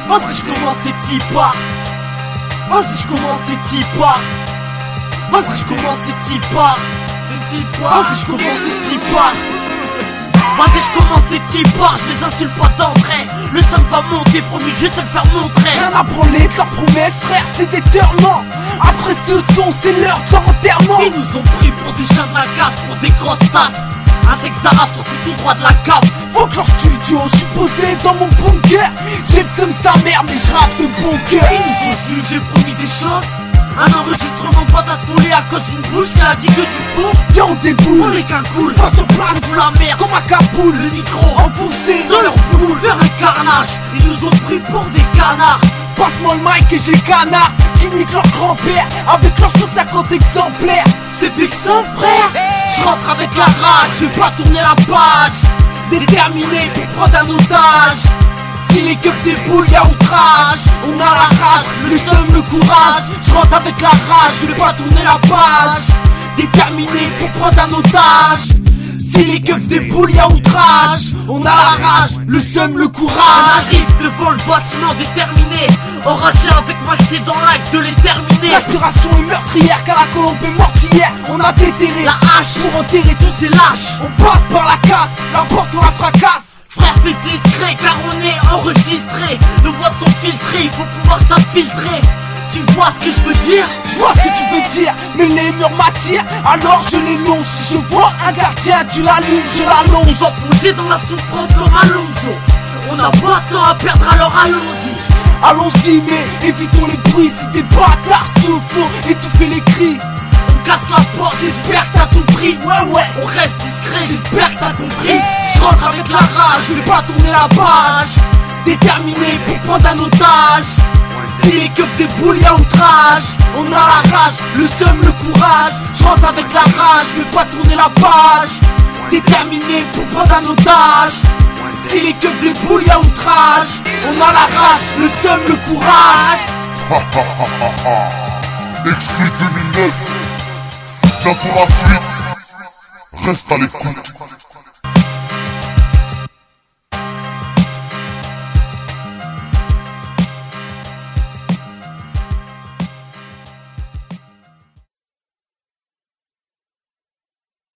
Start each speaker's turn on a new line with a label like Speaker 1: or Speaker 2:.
Speaker 1: Vas-y j'commence et t'y pars. Vas-y j'commence et t'y pars. Vas-y j'commence et t'y pars. Vas-y j'commence et t'y pars. Vas-y j'commence et t'y pars. Je les insulte pas d'entrée. Le son va monter, promis que je vais te le faire montrer.
Speaker 2: Rien à branler de leurs promesses, frère, c'est éternellement. Après ce son, c'est l'heure d'enterrement.
Speaker 1: Ils nous ont pris pour des chiens de la casse, pour des grosses tasses. Un Texara sorti tout droit de la cave.
Speaker 2: Faut que leur studio, je suis posé dans mon bunker. J'ai le seum sa mère, mais je rappe de bon cœur.
Speaker 1: Ils nous ont jugé, promis des choses. Un enregistrement patate moulée à cause d'une bouche qui a dit que du faux.
Speaker 2: Viens on déboule,
Speaker 1: On les cagoule,
Speaker 2: va sur place,
Speaker 1: on fout la merde
Speaker 2: comme à Kaboul.
Speaker 1: Le micro
Speaker 2: enfoncé
Speaker 1: dans leur boule, faire un carnage. Ils nous ont pris pour des canards.
Speaker 2: Passe-moi le mic et j'ai le canard qui nique leur grand-père avec leurs 150 exemplaires.
Speaker 1: C'est vexant frère. Je rentre avec la rage, je vais pas tourner la page. Déterminé pour prendre un otage. Si les keufs déboulent, y'a outrage. On a la rage, le seum, le courage. Je rentre avec la rage, je vais pas tourner la page. Déterminé pour prendre un otage. Si les keufs déboulent, y'a outrage. On a la rage, le seum, le courage. On arrive devant le bâtiment déterminé. Enragé avec Maxi dans l'acte de les terminer.
Speaker 2: L'aspiration est meurtrière car la colombe est mortière. On a déterré
Speaker 1: la hache
Speaker 2: pour enterrer tous ces lâches. On passe par la casse, la porte on la fracasse.
Speaker 1: Frère fais discret car on est enregistré. Nos voix sont filtrées, il faut pouvoir s'infiltrer. Tu vois ce que je veux dire?
Speaker 2: Je vois ce que tu veux dire, mais les murs m'attirent, alors je les longe. Si je vois un gardien, tu l'allumes, je l'allonge.
Speaker 1: On va plonger dans la souffrance comme Alonso. On n'a pas de temps à perdre, alors allons-y.
Speaker 2: Allons-y, mais évitons les bruits. Si des bâtards se font étouffer les cris.
Speaker 1: On casse la porte, j'espère que t'as tout pris. Ouais, on reste discret, j'espère que t'as compris. Je rentre avec la rage, je vais pas tourner la page. Déterminé pour prendre un otage. Si les keufs déboulent, y'a outrage. On a la rage, le seum, le courage. Je rentre avec la rage, je vais pas tourner la page. Déterminé pour prendre un otage. Si les keufs déboulent, y'a outrage. On a la rage, le seum, le courage.
Speaker 3: Exclu 2009. Viens pour la suite. Reste à l'écoute.